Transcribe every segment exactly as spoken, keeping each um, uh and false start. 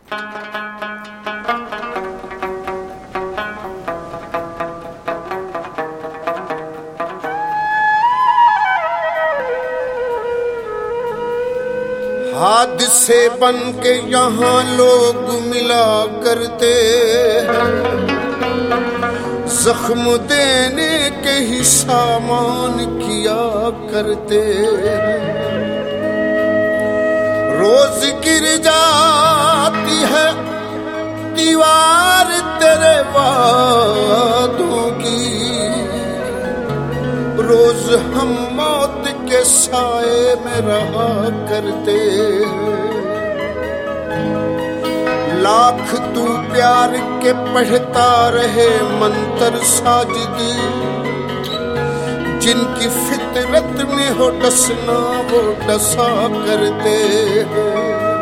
हादसे बन के यहाँ लोग मिला करते हैं, जख्म देने के ही सामान किया करते हैं। रोज गिर जाती है दीवार तेरे वादों की, रोज हम मौत के साए में रहा करते हैं। लाख तू प्यार के पढ़ता रहे मंत्र साजिद, जिनकी फितरत में हो डसना वो डसा करते हैं।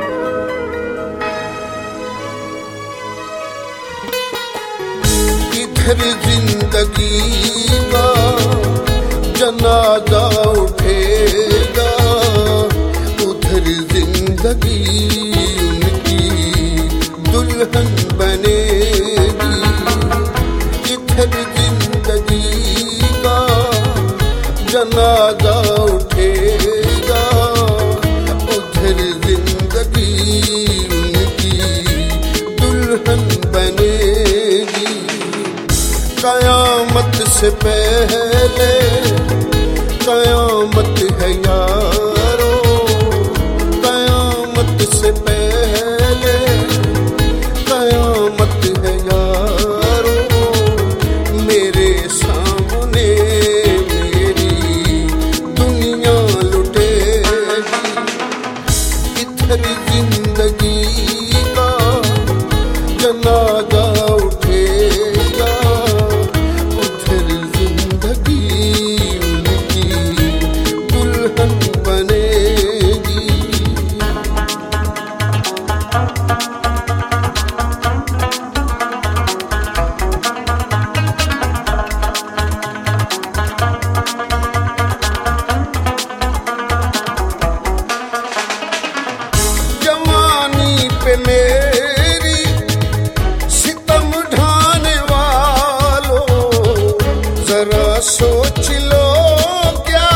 इधर जिंदगी का जनाजा उठेगा, उधर जिंदगी उनकी दुल्हन बनेगी। इधर जिंदगी का जनाजा उठेगा, उधर जिंदगी उनकी दुल्हन बनेगी। कयामत से पहले कयामत है यारो, कयामत से पहले कयामत है यारो। मेरे सामने मेरी दुनिया लुटेगी। इधर जिंदगी का जनाजा उठेगा, उधर जिंदगी मेरी सितम ढाने वालों, जरा सोच लो क्या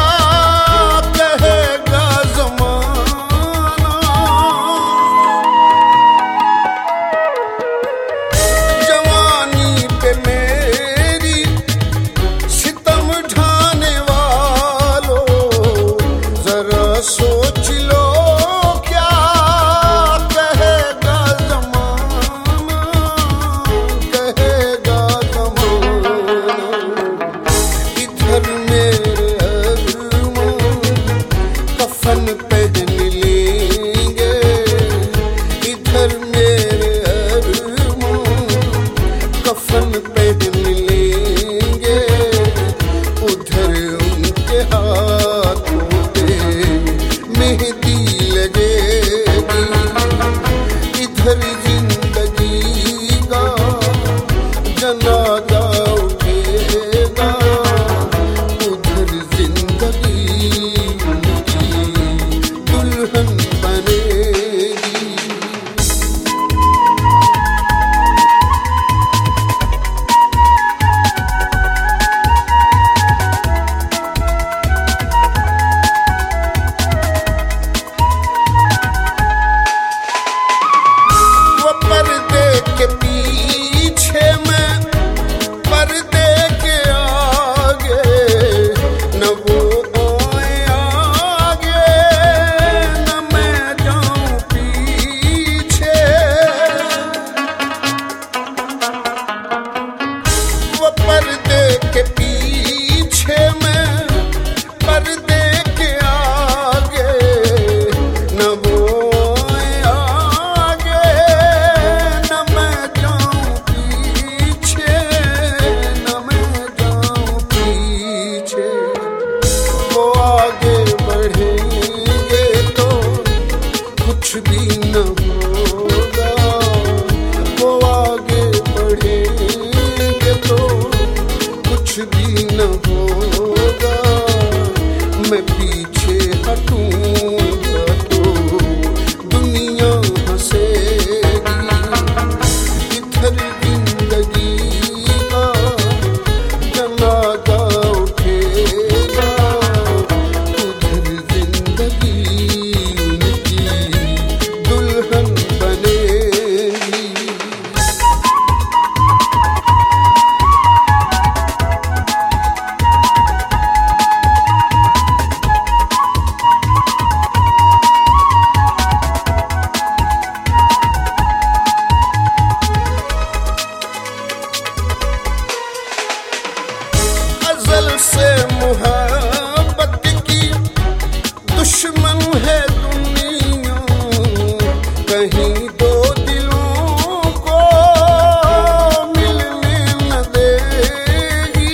कहेगा ज़माना। जवानी पे मेरी सितम ढाने वालों, जरा सोच लो पहन लेंगे। इधर मेरे अरमान कफन पहन लेंगे, उधर उनके हाथों पे मेहंदी लगेगी। इधर जिंदगी का जनाजा उठेगा, उधर जिंदगी दुल्हन बनेगी। वो पर्दे के पीछे मैं, पर्दे के आगे, न वो पर्दे के पीछे मैं, पर्दे के आगे, न वो आगे, न मैं जाऊं पीछे, न मैं जाऊं पीछे। वो आगे बढ़ेंगे तो कुछ भी न होगा, वो आगे बढ़ेंगे तो कुछ भी न होगा। मैं पीछे हटूंगा तो दुनिया हंसेगी। कहीं दो दिलों को मिलने न देगी।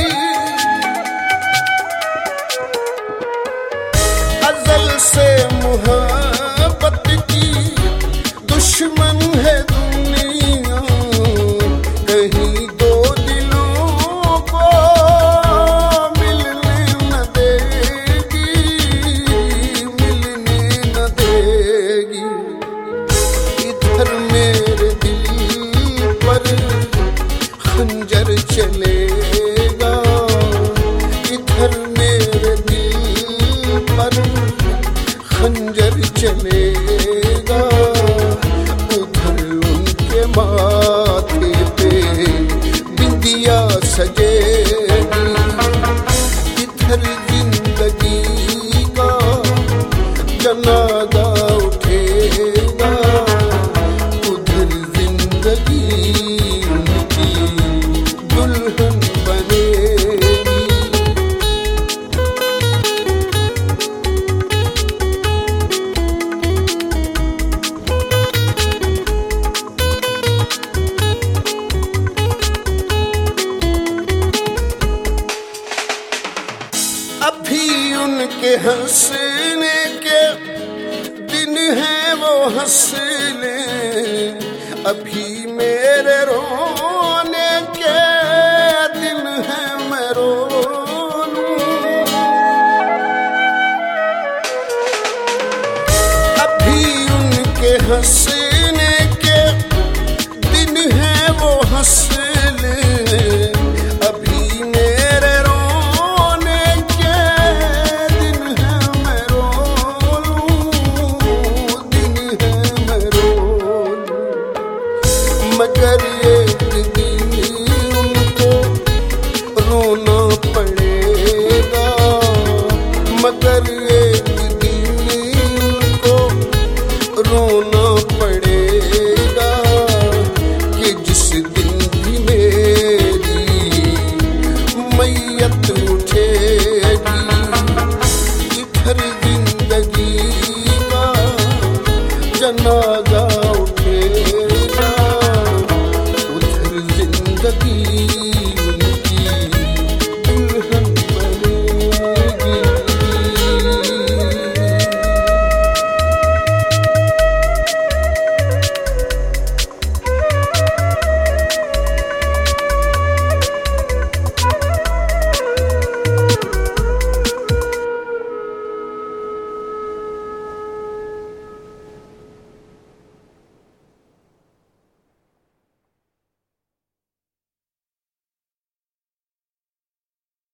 अज़ल से मोहब्बत की दुश्मन है दुनिया, कहीं दो दिलों को मिलने न देगी, मिलने न देगी। इधर मेरे दिल पर खंजर चलेगा, इधर मेरे दिल पर खंजर चलेगा, उधर उनके माथे पे बिंदिया सजेगी। इधर जिंदगी का जनाजा उठेगा, उधर जिंदगी उनकी दुल्हन बनेगी। अभी उनके हंसने के दिन हैं वो हंस ले, अभी मेरे रोने के दिन हैं मैं रो लूं। अभी उनके हंसने के दिन हैं वो हंस ले, अभी मेरे मगर एक दिन उनको रोना पड़ेगा, मगर एक दिन उनको रोना पड़ेगा कि जिस दिन भी मेरी मैयत उठेगी। इधर जिंदगी का जनाजा